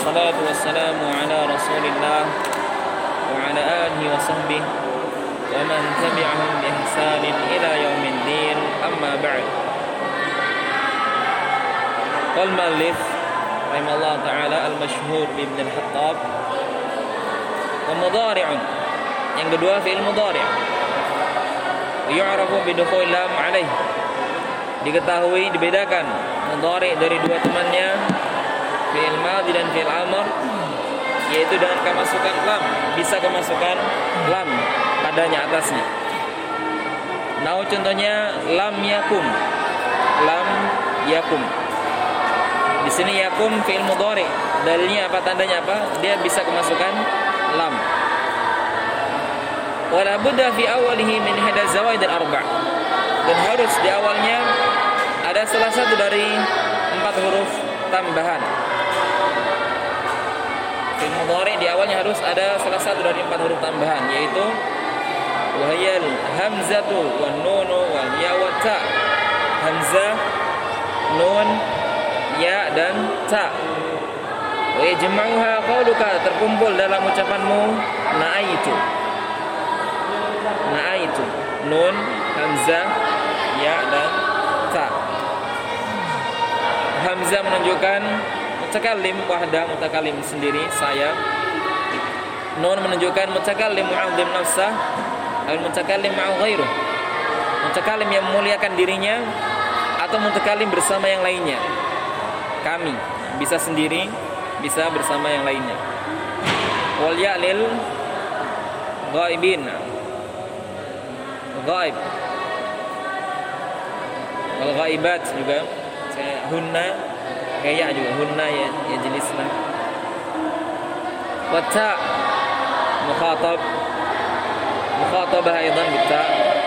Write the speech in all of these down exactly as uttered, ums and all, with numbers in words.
والصلاة والسلام على رسول الله وعلى آله وصحبه ومن تبعهم بإحسان إلى يوم الدين أما بعد. قال المؤلف رحمه الله تعالى المشهور بابن الخطاب ومضارع yang kedua fi'il mudhari' yu'rafu bidukhul lam alaih, diketahui dibedakan mudhari' dari dua temannya fi'il madhi dan fi'il amr, yaitu dengan kemasukan lam, bisa kemasukan lam padanya atasnya. Nah, contohnya lam yakum, lam yakum. Di sini yakum fi'il mudhari', dalilnya apa, tandanya apa? Dia bisa kemasukan lam. Wala budda fi awalihi min ihda zawaid al-arba', dan harus di awalnya ada salah satu dari empat huruf tambahan. Fi'il mudhari' di awalnya harus ada salah satu dari empat huruf tambahan, yaitu wahiyal hamzatu wan nunu wal ya wa ta. Hamzah, nun, ya dan ta. Wa yajma'uha qauluka, terkumpul dalam ucapanmu na'aitu. Na'aitu, nun, hamzah, ya dan ta. Hamzah menunjukkan mutakallim wahda, mutakallim sendiri, saya. Nun menunjukkan mutakallim mu'azzim nafsah, al mutakallim ma'a ghairuh, mutakallim yang memuliakan dirinya atau mutakallim bersama yang lainnya. Kami bisa sendiri, bisa bersama yang lainnya. Wal ya lil ghaibin, ghaib. Wal ghaibat juga, hunna, kayak juga hunna ya, ya jenisnya. Wa ta mukhatab, mukhatabah aidan bi ta.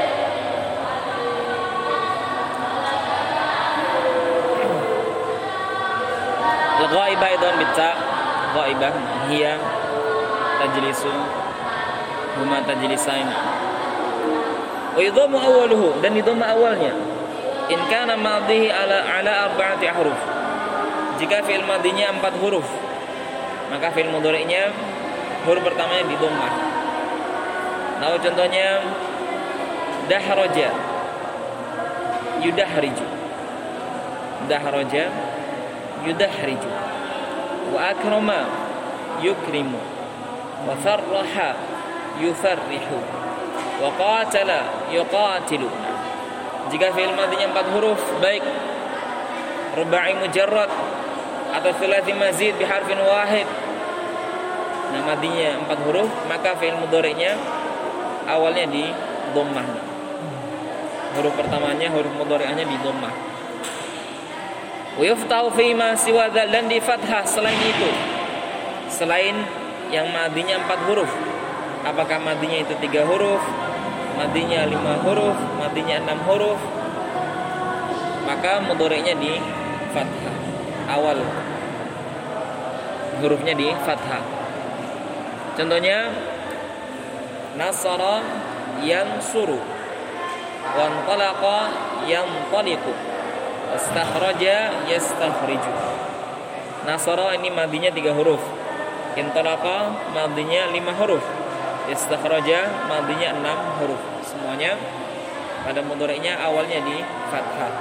Al-ghaibah aidan bi ta, ghaibah hiya tajlisu, huma tajlisain. Wa yadhammu awwaluhu, dan didhamma awalnya in kana madhihi ala ala arba'ati ahruf, jika fi'il madhinya empat huruf, maka fi'il mudhari'nya huruf pertamanya didhammah. Nah, contohnya dahraja yudahriju, dahraja yudahriju. Wa akrama yukrimu, wa farraha yufarrihu, wa qatala yuqatilu. Jika fi'il madhinya empat huruf, baik ruba'i mujarrad atau thulathi mazid bi harfin wahid, nah madhinya empat huruf, maka fi'il mudhari'nya awalnya di dhammah. Huruf pertamanya, huruf mudhari'nya di dhammah. Wa yuftahu fi ma siwa dzal, dan di fathah selain itu, selain yang madhinya empat huruf. Apakah madhinya itu tiga huruf, madhinya lima huruf, madhinya enam huruf, maka mudhari'nya di fathah, awal hurufnya di fathah. Contohnya nasara yansuru, wantalaqa yantaliqu, istakhraja yastakhriju. Nasara ini madhinya tiga huruf, intalaqa madhinya lima huruf, istakhraja madhinya enam huruf. Semuanya pada mudhari'nya awalnya di fathah.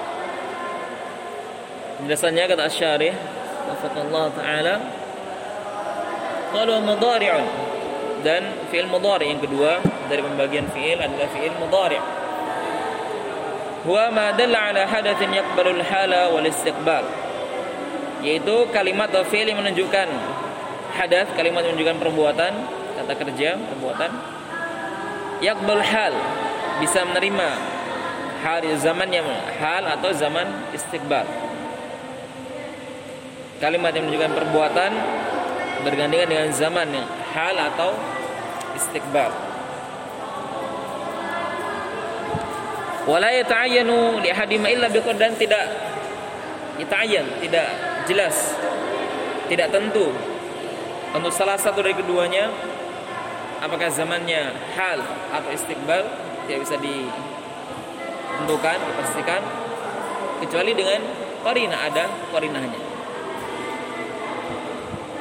Penjelasannya kata asy-syarih wafaqallahu ta'ala, qala mudhari'un, dan fi'il mudhari' yang kedua dari pembagian fi'il adalah fi'il mudhari'. Huwa ma dalla ala hadatsin yaqbalu al-hala wal istiqbal, yaitu kalimat atau fi'il yang menunjukkan hadath, kalimat yang menunjukkan perbuatan, kata kerja, perbuatan. Yaqbal hal, bisa menerima hal, zaman yang hal atau zaman istiqbal. Kalimat yang menunjukkan perbuatan bergandengan dengan zaman yang hal atau istiqbal. Wala yata'ayyanu li ahadima illa biqad, dan tidak yata'ayyan, tidak jelas, tidak tentu untuk salah satu dari keduanya apakah zamannya hal atau istiqbal, tidak bisa ditentukan, dipastikan, kecuali dengan qarinah, ada qarinahnya.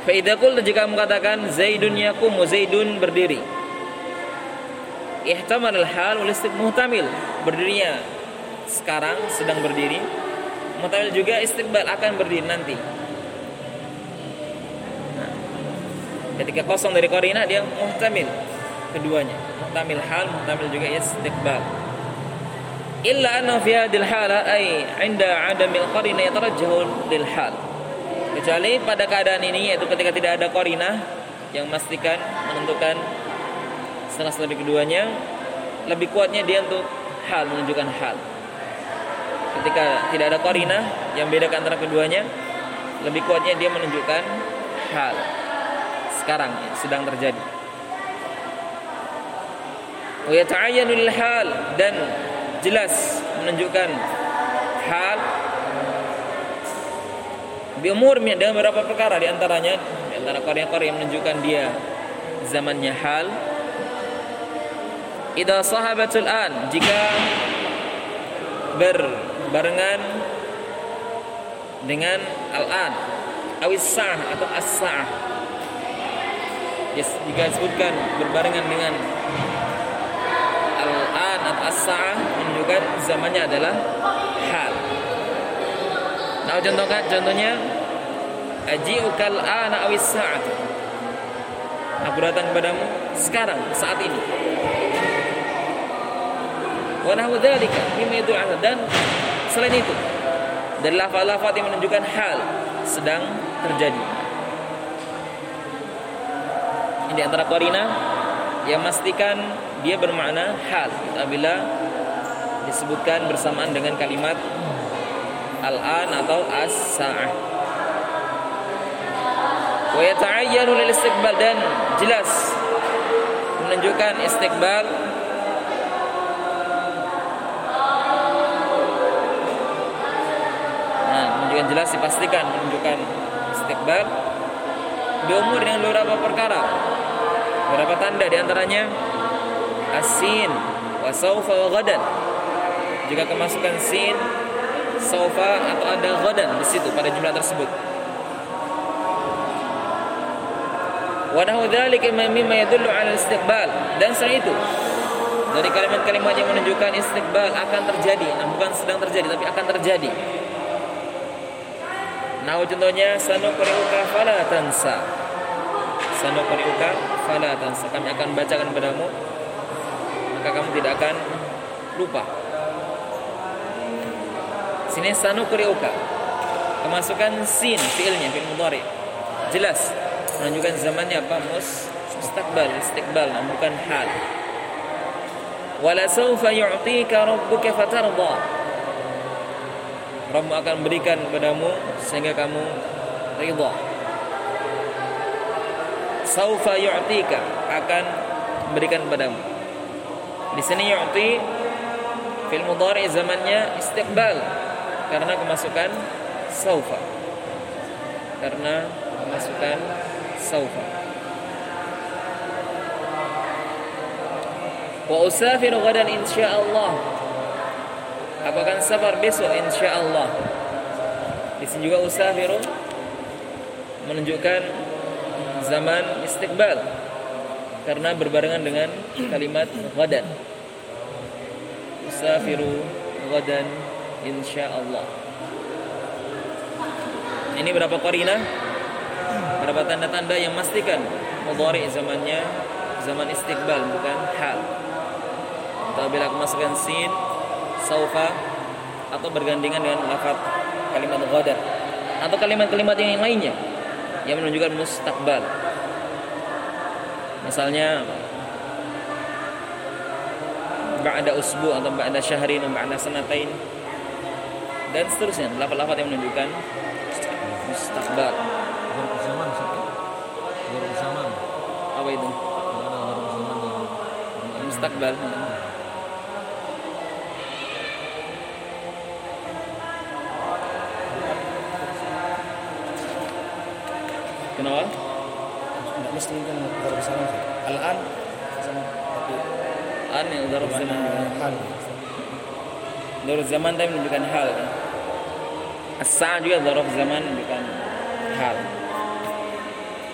Fa idza qulta, jika kamu katakan Zaidun yaqumu, Zaidun berdiri. Ihtamal al-hal wal istiqbal, muhtamil berdirinya sekarang sedang berdiri, muhtamil juga istiqbal akan berdiri nanti. Nah, ketika kosong dari qarina dia muhtamil keduanya, muhtamil hal, muhtamil juga istiqbal. Illa anna fi hadhihi al-hala ay 'inda 'adami al-qarina yatarajjahu lil hal. Kecuali pada keadaan ini, yaitu ketika tidak ada qarinah yang memastikan, menentukan salah satu dari keduanya, lebih kuatnya dia untuk hal, menunjukkan hal. Ketika tidak ada qarinah yang bedakan antara keduanya, lebih kuatnya dia menunjukkan hal. Sekarang sedang terjadi. Wa yata'ayyanu lil hal, dan jelas menunjukkan hal bi umurnya dengan beberapa perkara, di antaranya di antara qarinah-qarinah yang menunjukkan dia zamannya hal. Idza sahabatul an, jika berbarengan dengan al-an awis sa'ah atau as-sa'ah. Yes, jika disebutkan berbarengan dengan al-an atau as-sa'ah, menunjukkan zamannya adalah hal. Nah, contohkan contohnya aji'ukal ana awis sa'ah, aku datang kepadamu sekarang, saat ini. Wa nahwu dzalika mimma yad'u, dan selain itu dari lafaz-lafaz yang menunjukkan hal sedang terjadi. Ini antara qarinah yang memastikan dia bermakna hal apabila disebutkan bersamaan dengan kalimat al-an atau as-sa'ah. Wa yata'ayyanu lil istiqbal, dan jelas menunjukkan istiqbal. Yang jelas dipastikan menunjukkan istiqbal bi umur dengan beberapa perkara, beberapa tanda, di antaranya as-sin wa saufa wa ghadan. Jika kemasukan sin, saufa atau ada ghadan di situ pada jumlah tersebut. Wa nahu dzalika mimma yadullu 'ala istiqbal, dan selain itu dari kalimat-kalimat yang menunjukkan istiqbal akan terjadi, nah bukan sedang terjadi tapi akan terjadi. Nah, contohnya sanuqri'uka fala tansa. Sanuqri'uka fala tansa, kami akan bacakan padamu maka kamu tidak akan lupa. Sini sanuqri'uka, kemasukan sin fiilnya, fiil mudhari. Jelas menunjukkan zamannya apa? Mus mustaqbal, istiqbal, bukan hal. Wala sawfa yu'tika rabbuka fatarda, Rabbmu akan berikan kepadamu sehingga kamu ridha. Saufa yu'tika, akan berikan kepadamu. Di sini yu'ti fil mudhari zamannya istiqbal karena kemasukan saufa. Karena kemasukan saufa. Wa usafiru ghadan insyaallah, aku akan safar besok insyaallah. Di sini juga usafiru menunjukkan zaman istiqbal karena berbarengan dengan kalimat ghadan. Usafiru ghadan insyaallah. Ini berapa qarinah? Berapa tanda-tanda yang memastikan mudhari zamannya zaman istiqbal bukan hal. Apabila kemasukan sin, saufa, atau bergandengan dengan lafaz kalimat ghadan atau kalimat-kalimat yang lainnya yang menunjukkan mustaqbal. Misalnya ba'da usbu atau ba'da syahrin atau ba'da sanatain dan seterusnya, lafaz-lafaz yang menunjukkan mustaqbal. Zarf zaman, zarf zaman. Apa itu? Ada zarf zaman yang Mustaqbal. Kenapa? Tidak mesti kan zarf zaman. Al-an sama tapi An yang zarf zaman. hal. Zarf zaman tapi menunjukkan hal. As-sa'a juga zarf zaman menunjukkan hal.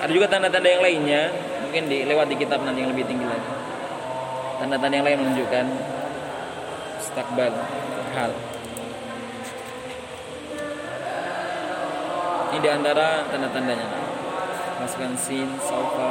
Ada juga tanda-tanda yang lainnya, mungkin dilewat di kitab nanti yang lebih tinggi lagi. Tanda-tanda yang lain menunjukkan istakbal hal. Ini di antara tanda-tandanya. Masukkan sin, saufa.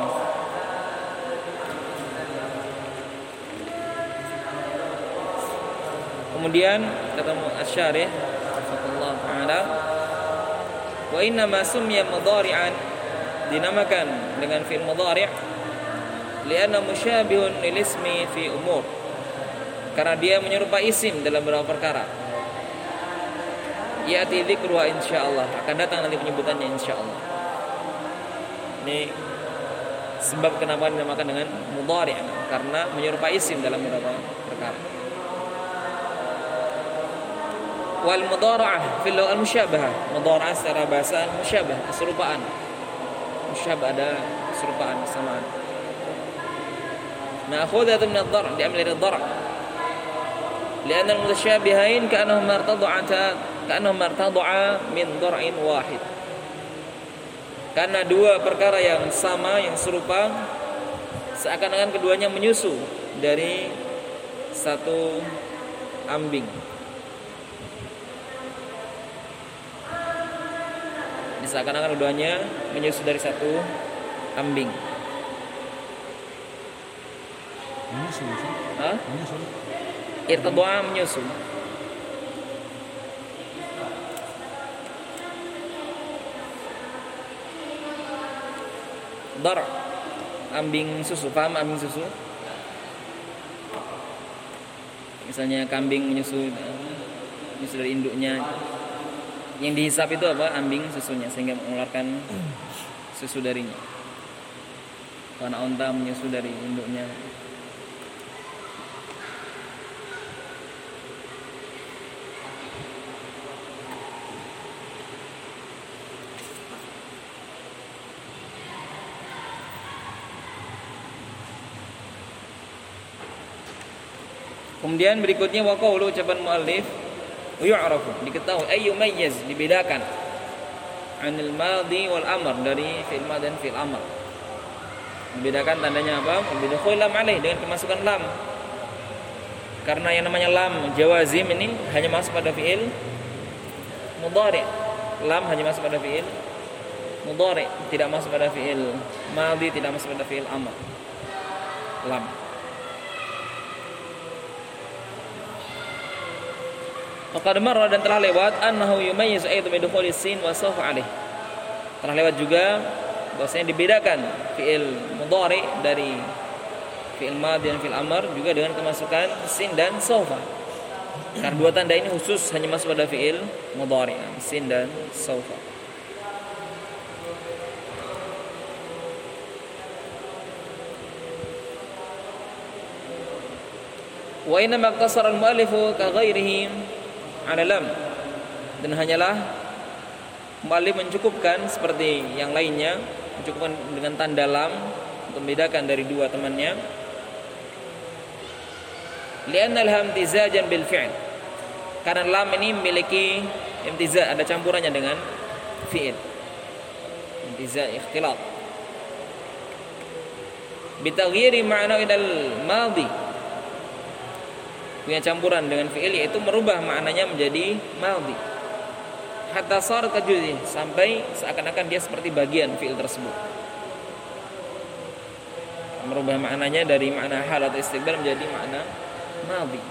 Kemudian kata Asy-Syarih Allah Ta'ala, wa inna ma summiya mudhari'an, dinamakan dengan fi'il mudhari' li'anna musyabihun lil ismi fi umur, karena dia menyerupai isim dalam beberapa perkara. Ya'ti dzikruha insyaallah, akan datang nanti penyebutannya insyaallah. Ini sebab kenapa dinamakan dengan mudhari', karena menyerupai isim dalam beberapa perkara. Wal mudhara'ah fil lughah al-musyabahah, mudhara'ah secara bahasa musyabah, keserupaan. Musyabah ada keserupaan, kesamaan. Ma'khudhatun min ad-dar', diambil dari ad-dar'. Lianna al-mutasyabihain ka'annahum martada'ata ka'annahum martada'a min dar'in wahid. Karena dua perkara yang sama, yang serupa, seakan-akan keduanya menyusu dari satu ambing. Seakan-akan keduanya menyusu dari satu kambing. Menyusu. Hah? Menyusu. Irtadha menyusu. Dar, kambing susu, paham kambing susu? Misalnya kambing menyusu, menyusu dari induknya. Yang dihisap itu apa? Ambing susunya, sehingga mengeluarkan susu darinya. Karena onta menyusu dari induknya. Kemudian berikutnya wa qawlu, ucapan muallif, yu'rafu, diketahui, ay yumayyiz, dibedakan, anil madhi wal amr, dari fi'il madhi dan fi'il amr. Dibedakan tandanya apa? Bidukhul lam alaih, dengan kemasukan lam. Karena yang namanya lam jawazim ini hanya masuk pada fi'il mudhari'. Lam hanya masuk pada fi'il mudhari', tidak masuk pada fi'il madhi, tidak masuk pada fi'il amr. Lam. Faqad marra, dan telah lewat, annahu yumayyiz aidan bidukhulis sin wa sawfa alaih. Telah lewat juga bahwasanya dibedakan fi'il mudhari dari fi'il madhi dan fi'il amr juga dengan kemasukan sin dan sawfa. Karena dua tanda ini khusus hanya masuk pada fi'il mudhari, sin dan sawfa. Wa inna maqtasara al-mu'allifu ka ghairihi ala lam, dan hanyalah mu'allif mencukupkan seperti yang lainnya, mencukupkan dengan tanda lam untuk membedakan dari dua temannya. Li'anna al-hamtizajan bil fi'l, karena lam ini memiliki imtizaj, ada campurannya dengan fi'il. Imtizaj ikhtilat bitaghyiri ma'na ilal madhi, punya campuran dengan fi'il, yaitu merubah maknanya menjadi madhi. Hatta sar kajuzih, sampai seakan-akan dia seperti bagian fi'il tersebut. Merubah maknanya dari makna hal atau istiqbal menjadi makna madhi.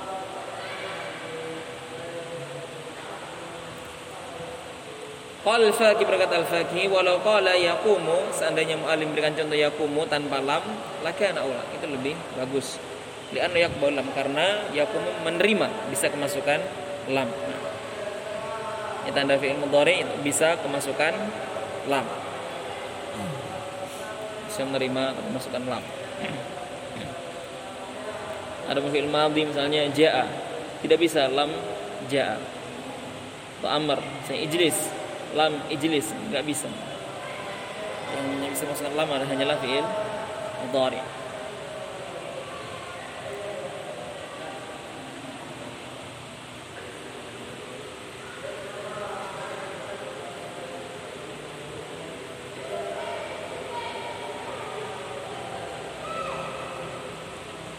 Qal al-Faqih, berkata al-Faqih, walau qala yaqumu, seandainya mu'allim berikan contoh yaqumu tanpa lam, lakana aula, itu lebih bagus. Li'anna yaqbal lam, karena yaqumu menerima, bisa kemasukan lam. Nah, ini tanda fi'il mudhari itu bisa kemasukan lam, bisa menerima kemasukan lam. Ada fi'il madhi misalnya ja'a, tidak bisa lam ja'a. Atau amr, misalnya ijlis, lam ijlis, enggak bisa. Yang bisa masukkan lam adalah hanyalah fi'il mudhari.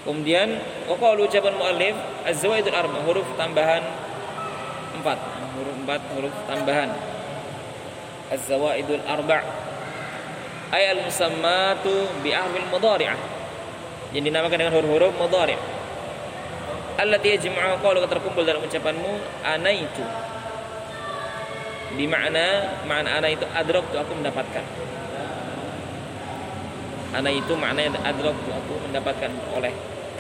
Kemudian waqalu ucapan muallif az-zawaidul arba, huruf tambahan empat, huruf empat huruf tambahan. Az-zawaidul arba' ay al-musammatu bi ahwil mudhari'ah, yang dinamakan dengan huruf-huruf mudhari'. Allati yajma'u qawluka, terkumpul dalam ucapanmu anaitu, di makna makna ana itu adraktu, aku mendapatkan. Ana itu maknanya adraktu, aku mendapatkan, oleh.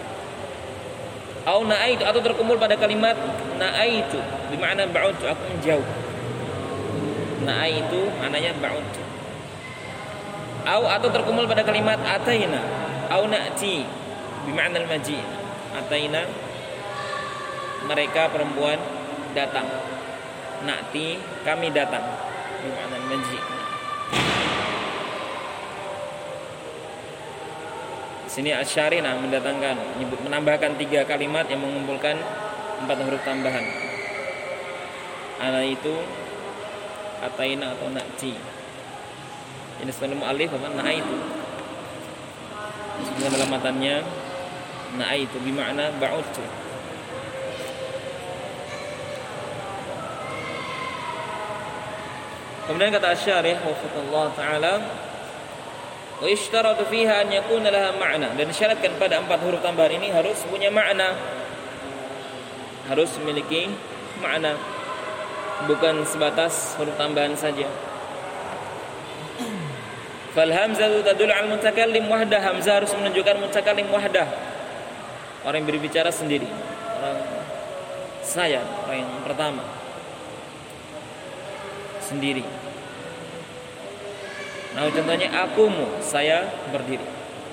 Au na'aitu, atau terkumpul pada kalimat na'aitu di makna ba'udtu, aku menjauh. Na'aitu maknanya ba'udtu. Au, atau terkumpul pada kalimat ataina, au na'ti bi makna al-maji. Ataina, mereka perempuan datang. Na'ti, kami datang, bi makna al-maji. Sini Asy-Syarina mendatangkan, menambahkan tiga kalimat yang mengumpulkan empat huruf tambahan. Ana itu, ataina atau na'ti. Ini sebelum alif apa? Na'aitu. Sebenarnya dalam matanya na'aitu bermakna ba'udtu. Kemudian kata Asy-Syarih wafaqallahu taala, wa ishtaratu fiha an yakuna laha ma'na, dan disyaratkan pada empat huruf tambahan ini harus punya makna, harus memiliki makna, bukan sebatas huruf tambahan saja. Fal hamzatu tadullu al mutakallim wahdah, hamzah harus menunjukkan mutakallim wahdah, orang yang berbicara sendiri, orang saya, orang yang pertama sendiri. Nah, contohnya akumu, saya berdiri.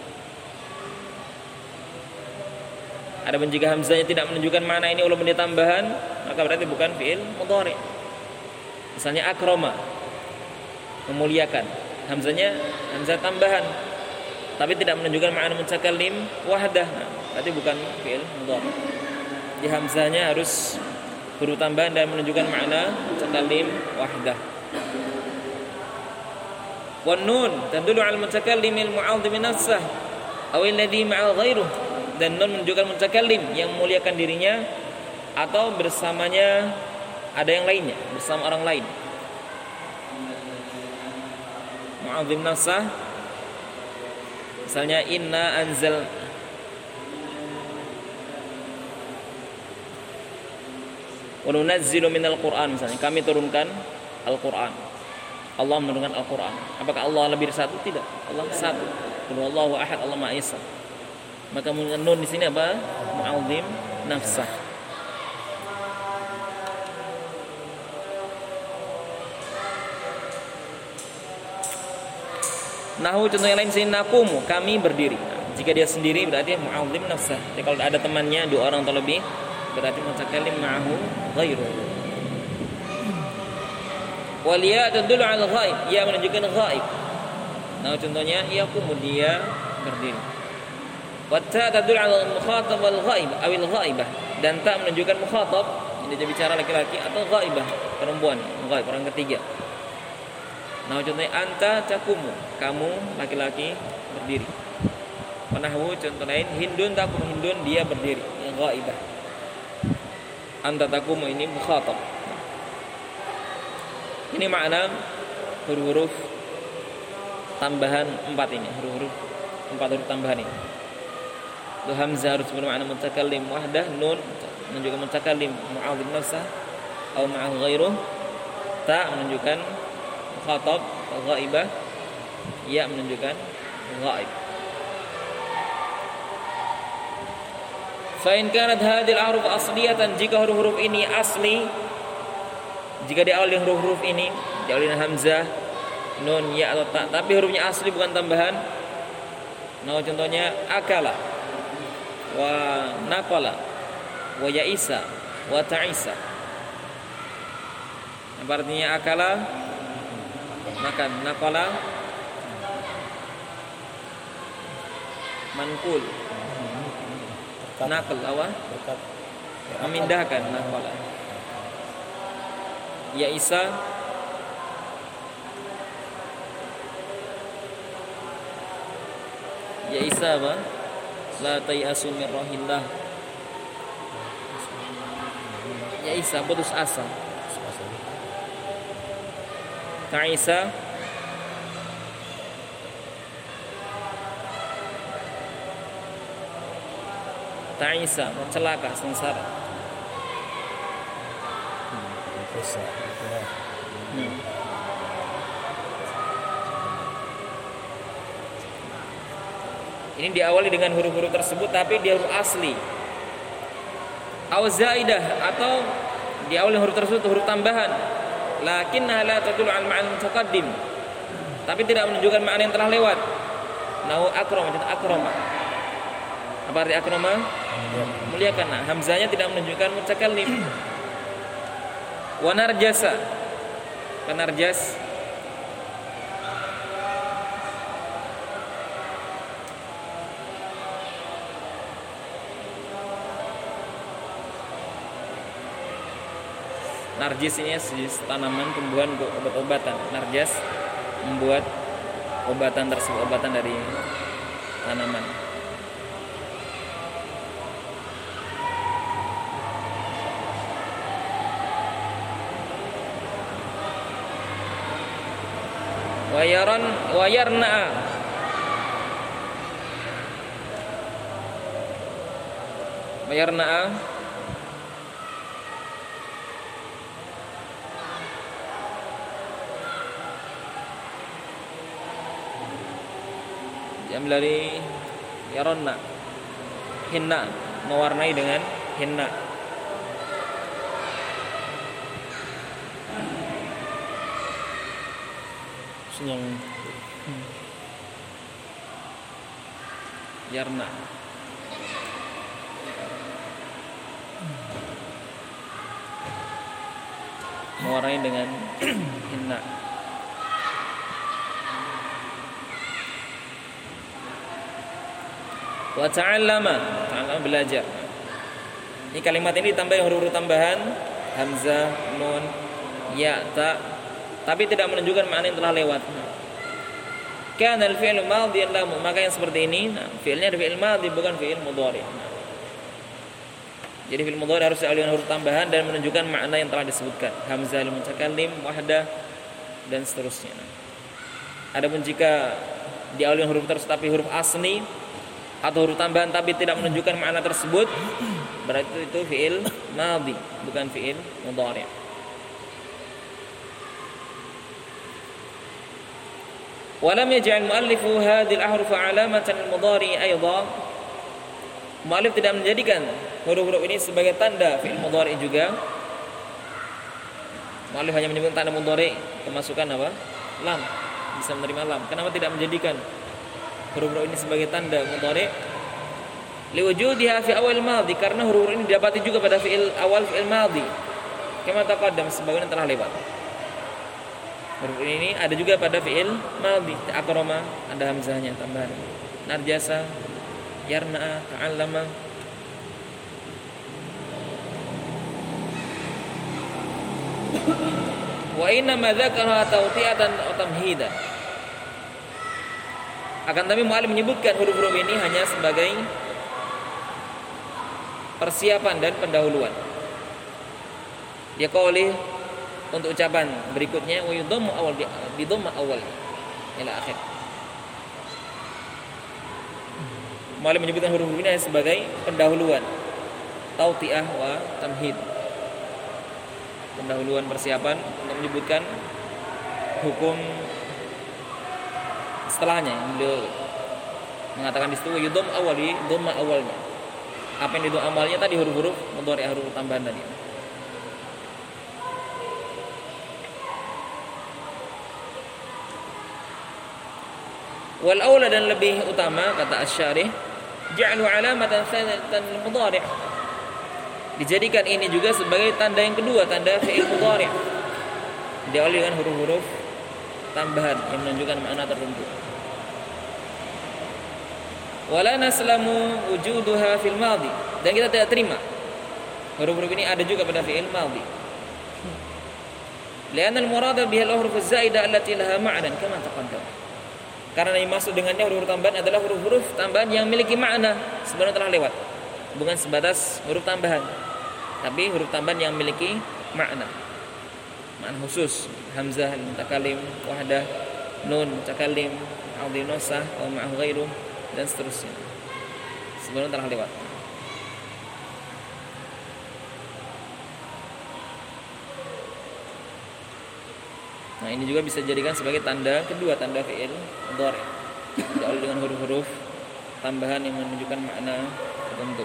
Adapun jika hamzahnya tidak menunjukkan makna ini walaupun dia tambahan, maka berarti bukan fi'il mudhari'. Misalnya akrama, memuliakan, hamzahnya hamzah tambahan tapi tidak menunjukkan makna mutakallim wahdah, nah, berarti bukan fi'il mudhari'. Di hamzahnya harus huruf tambahan dan menunjukkan makna mutakallim wahdah. Wan nun tadullu 'ala al-mutakallim al-mu'adhim nafsah aw alladhi ma'a ghairuh, dan nun menunjukkan mutakallim yang memuliakan dirinya atau bersamanya ada yang lainnya, bersama orang lain. Mu'adhim nafsah, misalnya inna anzal, wa nunazzilu minal Qur'an, misalnya kami turunkan Al-Qur'an. Allah menurunkan Al-Quran. Apakah Allah lebih dari satu? Tidak. Allah satu. Qul huwallahu ahad, Allah Maha Esa. Maka nun di sini apa? Mu'adhim nafsah. Nahu contoh yang lain sini nakumu, kami berdiri. Nah, jika dia sendiri berarti mu'adhim nafsah. Jadi kalau ada temannya dua orang atau lebih, berarti mutakallim ma'ahu ghairuh. Wal ya tadullu 'ala al-ghaib, ya menunjukkan ghaib. Nah, contohnya yaqumu, dia berdiri. Wa ta tadullu 'ala al-mukhatab wal ghaib aw al-ghaibah, dan ta menunjukkan mukhatab, ini dia bicara laki-laki, atau ghaibah, perempuan, ghaib, orang ketiga. Nah, contohnya anta taqumu, kamu laki-laki berdiri. Penahwu contoh lain hindun taqumu, hindun dia berdiri, yang ghaibah. Anta taqumu ini mukhatab. Ini makna huruf-huruf tambahan empat ini, huruf-huruf empat huruf tambahan ini. Itu hamzah harus bermakna mutakallim wahdah, nun menunjukkan mutakallim mu'adhim nafsah atau ma'ah ghairuh, ta menunjukkan mukhatab ghaibah, ya menunjukkan ghaib. Fa in kanat hadhihi al-ahruf asliyatan, jika huruf-huruf ini asli, jika diawali dengan huruf-huruf ini, diawali dengan hamzah, nun, ya atau ta, tapi hurufnya asli bukan tambahan. Nah, contohnya akala, wa naqala, wa ya'isa, wa ta'isa. Apa artinya akala? Makan. Naqala, mankul. Naqal apa? Memindahkan. Naqala. Ya Isa, ya Isa apa? La tayasu min rahillah. Ya Isa, putus asa. Ta'isa Ta'isa, celaka, sengsara. Hmm. Ini diawali dengan huruf-huruf tersebut tapi dia huruf asli. Aw zaidah, atau diawali huruf tersebut huruf tambahan. Lakinnaha la tadullu al ma'an mutaqaddim. Tapi tidak menunjukkan makna yang telah lewat. Nahu akrama dan akrama. Apa arti akrama? Muliakan. Nah, hamzahnya tidak menunjukkan mutakallim. Wa narjasa. Penarjas. Narjis ini jenis tanaman tumbuhan untuk obat-obatan. Narjas membuat obatan tersebut, obatan dari tanaman. Wayaran wayarna. Wayarna Jamlari yaronna, hinna, mewarnai dengan hinna. Senyum. Yarna. Mewarnai dengan hinna. Wa ta'allama, ta'allama belajar. Ini kalimat ini ditambah huruf-huruf tambahan hamzah, nun, ya, ta, tapi tidak menunjukkan makna yang telah lewat. Kana al-fi'lu madhiyan lam, maka yang seperti ini, nah, fi'ilnya ada fi'il madhi bukan fi'il mudhari. Nah. Jadi fi'il mudhari harus diawali dengan huruf tambahan dan menunjukkan makna yang telah disebutkan. Hamzah lil mutakallim, wahdah dan seterusnya. Nah. Adapun jika diawali dengan huruf tersebut tapi huruf asli atau huruf tambahan tapi tidak menunjukkan makna tersebut, berarti itu fi'il madhi bukan fi'il mudhari. Walam yaj'al mu'allifu hadhil ahruf 'alamatan al-mudhari aidan. Mu'allif tidak menjadikan huruf-huruf ini sebagai tanda fi'il mudhari juga. Mu'allif hanya menyebutkan tanda mudhari kemasukan apa? Lam, bisa menerima lam. Kenapa tidak menjadikan huruf-huruf ini sebagai tanda mudhari? Liwujudiha fi awal madhi, karena huruf ini didapati juga pada fi'il awal fi'il madhi. Kama taqaddam, sebagaimana telah lewat. Huruf ini ada juga pada fi'il madhi. Akrama ada hamzahnya tambahan. Narjasa, yarna, ta'allama. Wa inna ma dzakara tawti'atan wa tamhidan. Akan tapi mu'allim menyebutkan huruf-huruf ini hanya sebagai persiapan dan pendahuluan. Dia qauli untuk ucapan berikutnya wa yudhammu awal bi dhamma awal ila akhir. Mu'allim menyebutkan huruf-huruf ini hanya sebagai pendahuluan, tawti'ah wa tamhid. Pendahuluan persiapan untuk menyebutkan hukum setelahnya. Beliau mengatakan di situ yudham awali, dhamma awalnya. Apa yang di dhamma awalnya tadi huruf-huruf mudhari, huruf tambahan tadi. Wal aula, dan lebih utama kata asy-syarih, ja'alu 'alamatan tsaniyatan mudhari'. Dijadikan ini juga sebagai tanda yang kedua, tanda fi'il mudhari'. Diawali dengan huruf-huruf tambahan yang menunjukkan makna tertentu. Wala naslamu wujuduha fil madhi, dan kita tidak terima huruf-huruf ini ada juga pada fi'il madhi. Li'anna al-murada biha al-huruf az-za'idah allati laha ma'nan kama taqaddam. Karena yang dimaksud dengannya huruf-huruf tambahan adalah huruf-huruf tambahan yang memiliki makna, sebenarnya telah lewat. Bukan sebatas huruf tambahan, tapi huruf tambahan yang memiliki makna. Makna khusus, hamzah mutakalim, wahdah, nun mutakalim, adhinosah, atau ma'ahu ghairu, dan seterusnya. Sebenarnya telah lewat. Nah, ini juga bisa dijadikan sebagai tanda kedua, tanda fi'il mudhari'. Diawali dengan huruf-huruf tambahan yang menunjukkan makna tertentu.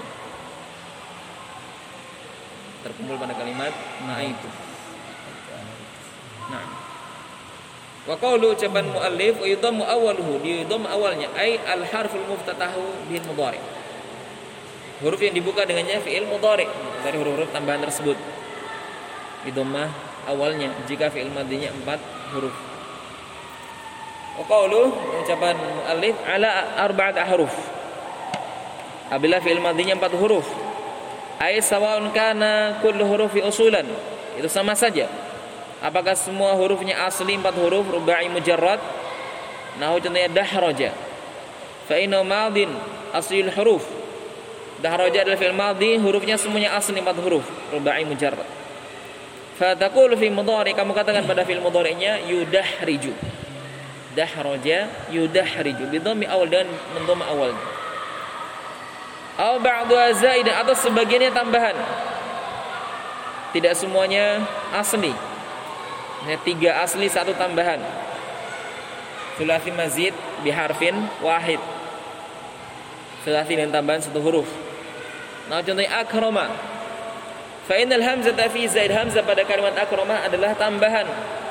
Terkumpul pada kalimat ma'aitu. Nah. Wa qawlu ucapan muallif wa yudhammu awwaluhu, yudhamm awalnya ai al-harful muftatahu bil mudhari'. Huruf yang dibuka dengannya fi'il mudhari' dari huruf-huruf tambahan tersebut. Idhammah awalnya jika fi'il madhinya empat huruf. Wa qawlu ucapan muallif ala arba'at ahruf. Apabila fi'il madhinya empat huruf, ai sawa'un kana kullu hurufi usulan, itu sama saja. Apakah semua hurufnya asli empat huruf rubai mujarrad? Nahu contohnya dahraja. Fa inna madin aslil huruf. Dahraja adalah fi'il madhi, hurufnya semuanya asli empat huruf rubai mujarrad. Fa taqulu fi mudhari, kamu katakan pada fi'il mudhari'nya yudahriju. Dahraja yudahriju bi dhammi awal, dan mendhamma awalnya. Aw ba'du zaidan, atau sebagiannya tambahan. Tidak semuanya asli. Ini tiga asli, satu tambahan. Sulasi mazid biharfin wahid. Sulasi dengan tambahan satu huruf. Nah, contohnya akrama. Fa innal hamzata fi zaid, hamzah pada kalimat akrama adalah tambahan.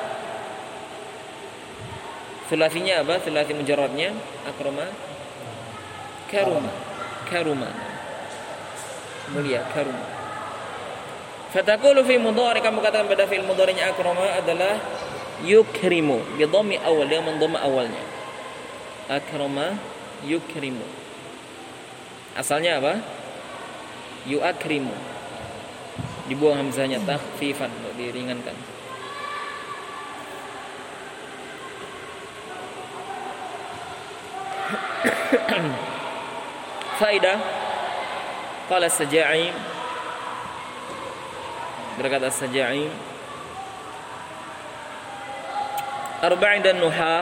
Sulasinya apa? Sulasi mujarradnya akrama karuma. Karuma. Mulia karuma. Fataqulu fi mudhari, kamu katakan pada fi'il mudhari'nya akrama adalah yukrimu bi dhammi awal, yang mendhamma awalnya. Akrama yukrimu. Asalnya apa? Yuakrimu. Dibuang hamzahnya takhfifan, untuk diringankan. Faidah. Qala as-Saja'i, berkata as-Saja'i, arba'in dan nuha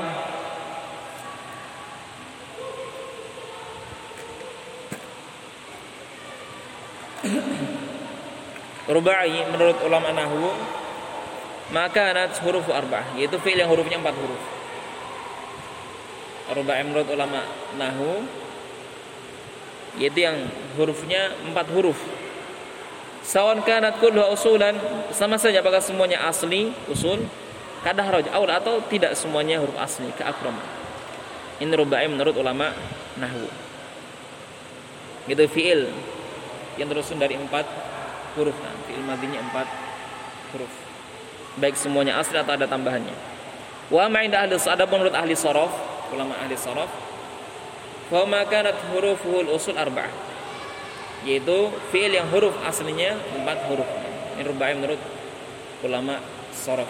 rubai menurut ulama nahwu, maka anat huruf arba'ah, yaitu fi'il yang hurufnya empat huruf. Rubai menurut ulama nahwu, yaitu yang hurufnya empat huruf. Sawan kanat kulluha usulan, sama saja apakah semuanya asli usul, kadahraj awal, atau tidak semuanya huruf asli, ka akram. Ini rubai menurut ulama nahwu. Gitu fi'il yang tersusun dari empat huruf. Nah, fi'il madhinya empat huruf, baik semuanya asli atau ada tambahannya. Wa ma'inda ahli, adapun menurut ahli sharaf, ulama ahli sharaf, fa ma kanat hurufuhul usul arba'ah, yaitu fi'il yang huruf aslinya empat huruf. Ini rubai menurut ulama sharaf.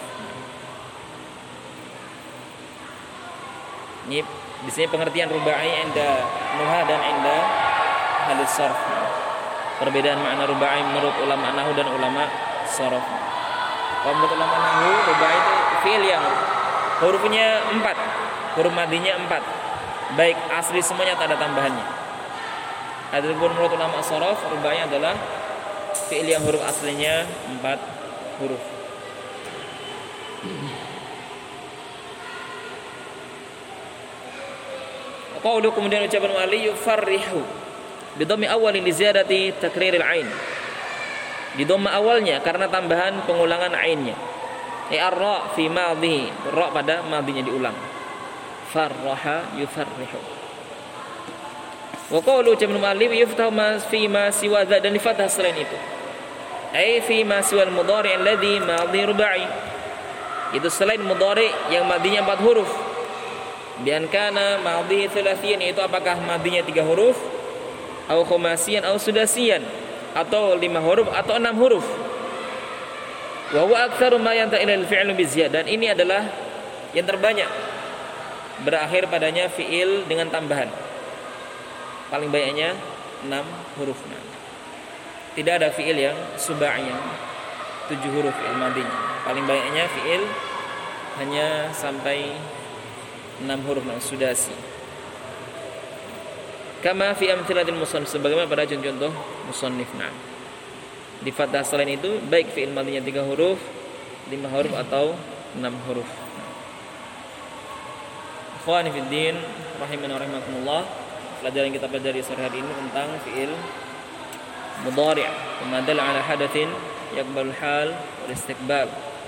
Ini di sini pengertian rubai inda nuha dan inda ahli sharaf. Perbedaan makna rubai menurut ulama nahwu dan ulama sharaf. Kalau menurut ulama nahwu, rubai itu fi'il yang hurufnya empat, huruf madhinya empat, baik asli semuanya atau ada tambahannya. Adapun menurut ulama sharaf, rubai adalah fi'il yang huruf aslinya empat huruf. Qaulu, kemudian ucapan wali yufarrihu bi dhammi awwalin li ziyadati takriril ain. Di dhamma awalnya karena tambahan pengulangan ainnya. Ai ar-ra fi madhi, ra pada madhinya diulang. Farraha yufarrihu. Wa qaulu ucapan muallif yuftahu ma fi ma siwa dha, dan di fathah selain itu. Ai fi ma siwa al-mudhari' alladhi madhi rubai. Itu selain mudhari yang madhinya empat huruf. Bian kana madhi thalathiyan, itu apakah madhinya tiga huruf, atau khumasiyan atau sudasiyan, atau lima huruf atau enam huruf. Wa huwa aktsaru ma yantahi ila al-fi'lu bi ziyadah, dan ini adalah yang terbanyak berakhir padanya fi'il dengan tambahan. Paling banyaknya enam huruf. Nah, tidak ada fi'il yang suba'iyah tujuh huruf fi'il madinya. Paling banyaknya fi'il hanya sampai enam huruf, nah, sudasi. Kama fi amtsilatil musannif, sebagaimana pada contoh musannif. Nah, di fathah selain itu baik fi'il madinya tiga huruf, lima huruf atau enam huruf. Ikhwani fid din, rahimani wa rahimakumullah. Pelajaran yang kita pelajari sore hari ini tentang fi'il mudhari' ma dalla ala hadatsin yaqbalul hal wal istiqbal.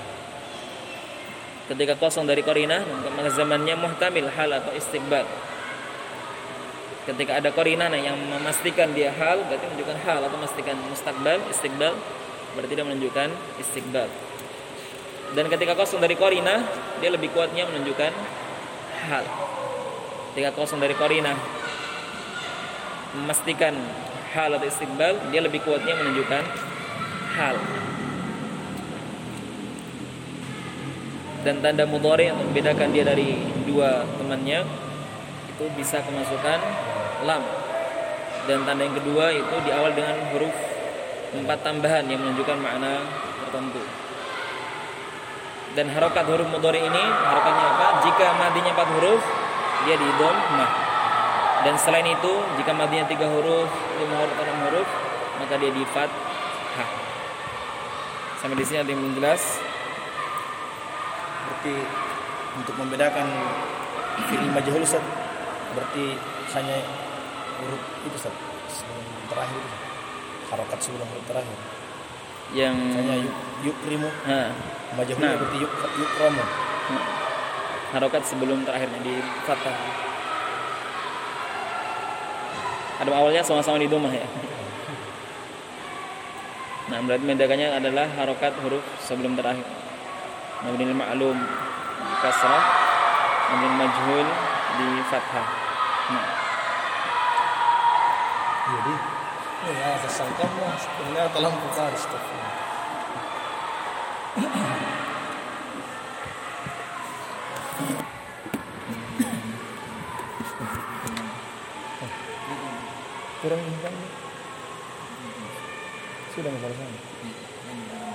Ketika kosong dari qarinah, maka zamannya muhtamil hal atau istiqbal. Ketika ada qarinah yang memastikan dia hal, berarti menunjukkan hal, atau memastikan mustaqbal, istiqbal, berarti dia menunjukkan istiqbal. Dan ketika kosong dari qarinah, dia lebih kuatnya menunjukkan hal. Ketika kosong dari qarinah memastikan hal atau istiqbal, dia lebih kuatnya menunjukkan hal. Dan tanda mudhari yang membedakan dia dari dua temannya itu bisa kemasukan lam. Dan tanda yang kedua itu di awal dengan huruf empat tambahan yang menunjukkan makna tertentu. Dan harokat huruf mudhari ini, harokatnya apa? Jika madinya empat huruf, dia di dhammah. Dan selain itu, jika madinya tiga huruf, lima huruf atau enam huruf, maka dia di fathah. Sampai di sini ada yang belum jelas. Berarti untuk membedakan fi'il majhul Ustaz, berarti hanya huruf itu Ustaz, sebelum terakhir itu. Harokat sebelum huruf terakhir. Yang hanya yuk, yukrimu. Nah, majhulnya nah. berarti yuk yukramu. Nah. Harokat sebelum terakhirnya di fathah. Ada awalnya sama-sama di dhammah ya. Nah, berarti membedakannya adalah harokat huruf sebelum terakhir. Mabniul ma'lum kasrah, mabniul majhul di fathah. Nah. Jadi, ya kesangkan lah. Sebenarnya tolong buka stop. Kurang ini kan? Sudah selesai.